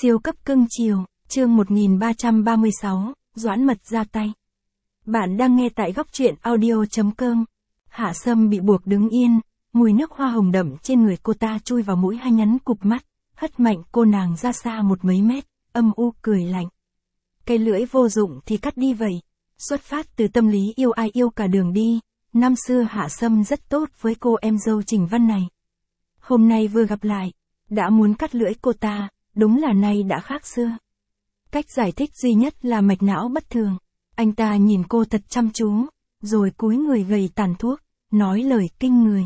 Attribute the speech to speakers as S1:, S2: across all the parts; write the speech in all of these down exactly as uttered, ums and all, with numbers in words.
S1: Siêu cấp cưng chiều, chương một nghìn ba trăm ba mươi sáu, Doãn Mật ra tay. Bạn đang nghe tại góc truyện audio chấm com. Hạ Sâm bị buộc đứng yên, mùi nước hoa hồng đậm trên người cô ta chui vào mũi hai nhắn cụp mắt, hất mạnh cô nàng ra xa một mấy mét, âm u cười lạnh. Cây lưỡi vô dụng thì cắt đi vậy. Xuất phát từ tâm lý yêu ai yêu cả đường đi, năm xưa Hạ Sâm rất tốt với cô em dâu Trình Văn này. Hôm nay vừa gặp lại, đã muốn cắt lưỡi cô ta, đúng là nay đã khác xưa. Cách giải thích duy nhất là mạch não bất thường. Anh ta nhìn cô thật chăm chú, rồi cúi người gầy tàn thuốc, nói lời kinh người.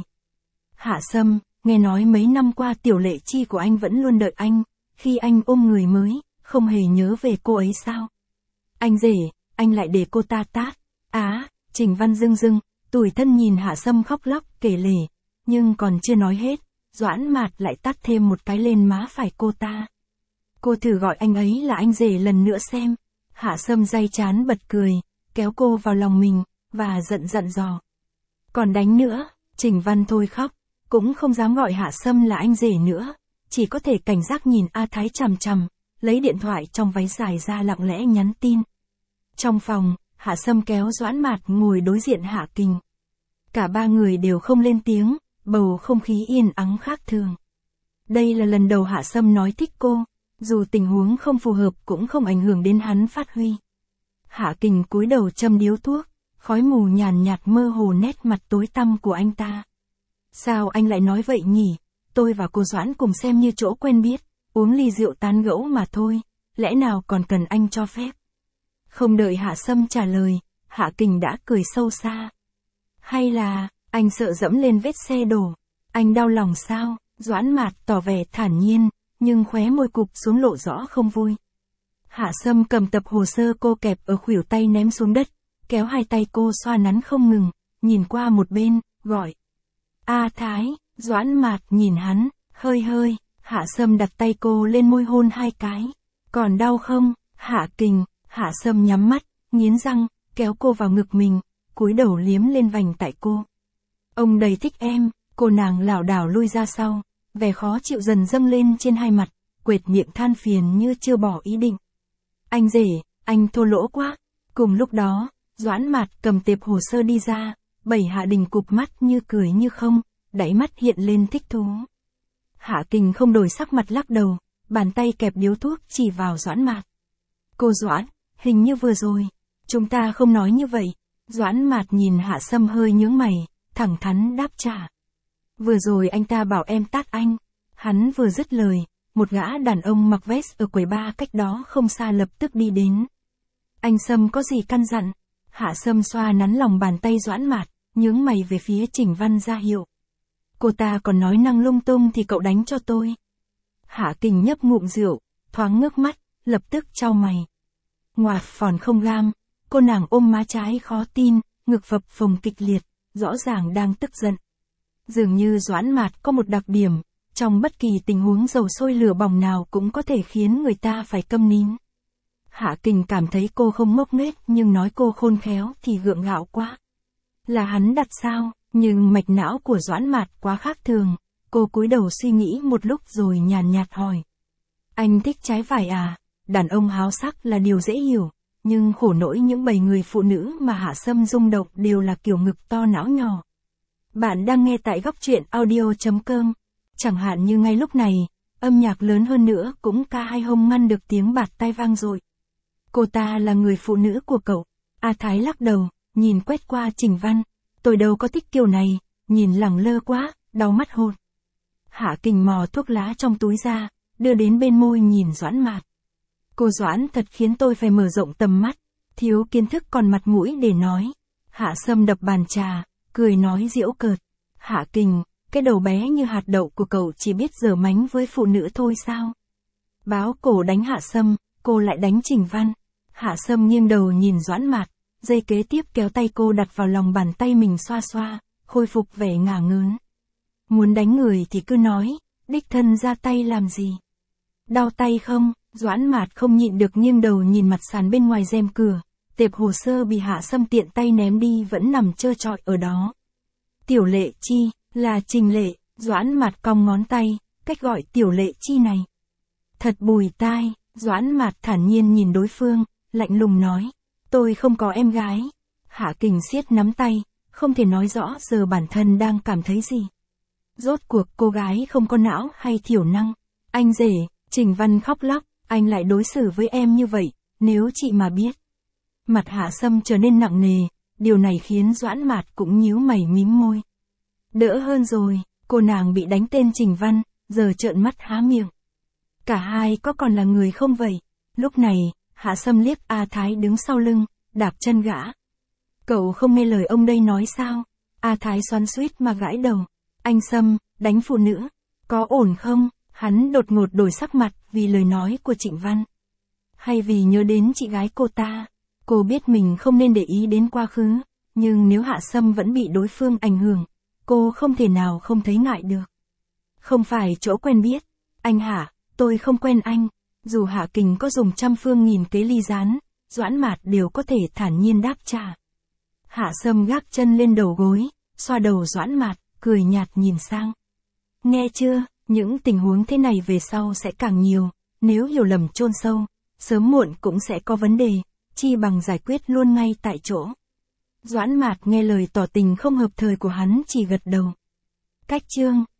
S1: Hạ Sâm, nghe nói mấy năm qua Tiểu Lệ Chi của anh vẫn luôn đợi anh, khi anh ôm người mới, không hề nhớ về cô ấy sao? Anh rể, anh lại để cô ta tát. Á, Trình Văn rưng rưng, tủi thân nhìn Hạ Sâm khóc lóc kể lể, nhưng còn chưa nói hết, Doãn Mạt lại tát thêm một cái lên má phải cô ta. Cô thử gọi anh ấy là anh rể lần nữa xem. Hạ Sâm day chán bật cười, kéo cô vào lòng mình, và giận dặn dò. Còn đánh nữa, Trình Văn thôi khóc, cũng không dám gọi Hạ Sâm là anh rể nữa, chỉ có thể cảnh giác nhìn A Thái chằm chằm, lấy điện thoại trong váy dài ra lặng lẽ nhắn tin. Trong phòng, Hạ Sâm kéo Doãn Mạt ngồi đối diện Hạ Kình. Cả ba người đều không lên tiếng, bầu không khí yên ắng khác thường. Đây là lần đầu Hạ Sâm nói thích cô, dù tình huống không phù hợp cũng không ảnh hưởng đến hắn phát huy. Hạ Kình cúi đầu châm điếu thuốc, khói mù nhàn nhạt mơ hồ nét mặt tối tăm của anh ta. Sao anh lại nói vậy nhỉ? Tôi và cô Doãn cùng xem như chỗ quen biết, uống ly rượu tán gẫu mà thôi, lẽ nào còn cần anh cho phép? Không đợi Hạ Sâm trả lời, Hạ Kình đã cười sâu xa. Hay là, anh sợ dẫm lên vết xe đổ? Anh đau lòng sao? Doãn Mạt tỏ vẻ thản nhiên, nhưng khóe môi cụp xuống lộ rõ không vui. Hạ Sâm cầm tập hồ sơ cô kẹp ở khuỷu tay ném xuống đất, kéo hai tay cô xoa nắn không ngừng, nhìn qua một bên, gọi. A Thái, Doãn Mạt nhìn hắn, hơi hơi, Hạ Sâm đặt tay cô lên môi hôn hai cái. Còn đau không? Hạ Kình, Hạ Sâm nhắm mắt, nghiến răng, kéo cô vào ngực mình, cúi đầu liếm lên vành tại cô. Ông đầy thích em, cô nàng lảo đảo lui ra sau, vẻ khó chịu dần dâng lên trên hai mặt, quệt miệng than phiền như chưa bỏ ý định. Anh rể, anh thô lỗ quá. Cùng lúc đó, Doãn Mạt cầm tệp hồ sơ đi ra, Bảy Hạ Đình cụp mắt như cười như không, đáy mắt hiện lên thích thú. Hạ Kình không đổi sắc mặt lắc đầu, bàn tay kẹp điếu thuốc chỉ vào Doãn Mạt. Cô Doãn, hình như vừa rồi, chúng ta không nói như vậy. Doãn Mạt nhìn Hạ Sâm hơi nhướng mày, thẳng thắn đáp trả. Vừa rồi anh ta bảo em tát anh. Hắn vừa dứt lời, một gã đàn ông mặc vest ở quầy bar cách đó không xa lập tức đi đến. Anh Sâm có gì căn dặn? Hạ Sâm xoa nắn lòng bàn tay Doãn Mạt, nhướng mày về phía Trình Văn ra hiệu. Cô ta còn nói năng lung tung thì cậu đánh cho tôi. Hạ Kình nhấp ngụm rượu, thoáng ngước mắt, lập tức chau mày. Ngoạt phòn không gam, cô nàng ôm má trái khó tin, ngực phập phồng kịch liệt, rõ ràng đang tức giận. Dường như Doãn Mạt có một đặc điểm, trong bất kỳ tình huống dầu sôi lửa bỏng nào cũng có thể khiến người ta phải câm nín. Hạ Kình cảm thấy cô không ngốc nghếch nhưng nói cô khôn khéo thì gượng gạo quá. Là hắn đặt sao, nhưng mạch não của Doãn Mạt quá khác thường, cô cúi đầu suy nghĩ một lúc rồi nhàn nhạt hỏi. Anh thích trái vải à? Đàn ông háo sắc là điều dễ hiểu, nhưng khổ nỗi những bầy người phụ nữ mà Hạ Sâm rung động đều là kiểu ngực to não nhỏ. Bạn đang nghe tại góc truyện audio chấm com. Chẳng hạn như ngay lúc này, âm nhạc lớn hơn nữa cũng ca hay không ngăn được tiếng bạt tai vang dội. Cô ta là người phụ nữ của cậu. A Thái lắc đầu, nhìn quét qua Trình Văn. Tôi đâu có thích kiểu này, nhìn lẳng lơ quá, đau mắt hột. Hạ Kình mò thuốc lá trong túi ra, đưa đến bên môi nhìn Doãn Mạt. Cô Doãn thật khiến tôi phải mở rộng tầm mắt, thiếu kiến thức còn mặt mũi để nói. Hạ Sâm đập bàn trà, cười nói giễu cợt. Hạ Kình, cái đầu bé như hạt đậu của cậu chỉ biết giở mánh với phụ nữ thôi sao? Báo cổ đánh Hạ Sâm, cô lại đánh Trình Văn. Hạ Sâm nghiêng đầu nhìn Doãn Mạt, giây kế tiếp kéo tay cô đặt vào lòng bàn tay mình xoa xoa, khôi phục vẻ ngả ngớn. Muốn đánh người thì cứ nói, đích thân ra tay làm gì? Đau tay không? Doãn Mạt không nhịn được nghiêng đầu nhìn mặt sàn bên ngoài rèm cửa, tệp hồ sơ bị Hạ Sâm tiện tay ném đi vẫn nằm trơ trọi ở đó. Tiểu Lệ Chi, là Trình Lệ. Doãn Mạt cong ngón tay, cách gọi Tiểu Lệ Chi này. Thật bùi tai, Doãn Mạt thản nhiên nhìn đối phương, lạnh lùng nói. Tôi không có em gái. Hạ Kình siết nắm tay, không thể nói rõ giờ bản thân đang cảm thấy gì. Rốt cuộc cô gái không có não hay thiểu năng. Anh rể, Trình Văn khóc lóc, anh lại đối xử với em như vậy, nếu chị mà biết. Mặt Hạ Sâm trở nên nặng nề, điều này khiến Doãn Mạt cũng nhíu mày mím môi. Đỡ hơn rồi, cô nàng bị đánh tên Trình Văn, giờ trợn mắt há miệng. Cả hai có còn là người không vậy? Lúc này, Hạ Sâm liếc A Thái đứng sau lưng, đạp chân gã. Cậu không nghe lời ông đây nói sao? A Thái xoắn xuýt mà gãi đầu. Anh Sâm, đánh phụ nữ, có ổn không? Hắn đột ngột đổi sắc mặt vì lời nói của Trịnh Văn. Hay vì nhớ đến chị gái cô ta? Cô biết mình không nên để ý đến quá khứ, nhưng nếu Hạ Sâm vẫn bị đối phương ảnh hưởng, cô không thể nào không thấy ngại được. Không phải chỗ quen biết. Anh Hạ, tôi không quen anh. Dù Hạ Kình có dùng trăm phương nghìn kế ly gián, Doãn Mạt đều có thể thản nhiên đáp trả. Hạ Sâm gác chân lên đầu gối, xoa đầu Doãn Mạt, cười nhạt nhìn sang. Nghe chưa, những tình huống thế này về sau sẽ càng nhiều, nếu hiểu lầm chôn sâu, sớm muộn cũng sẽ có vấn đề, chi bằng giải quyết luôn ngay tại chỗ. Doãn Mạt nghe lời tỏ tình không hợp thời của hắn chỉ gật đầu. Cách chương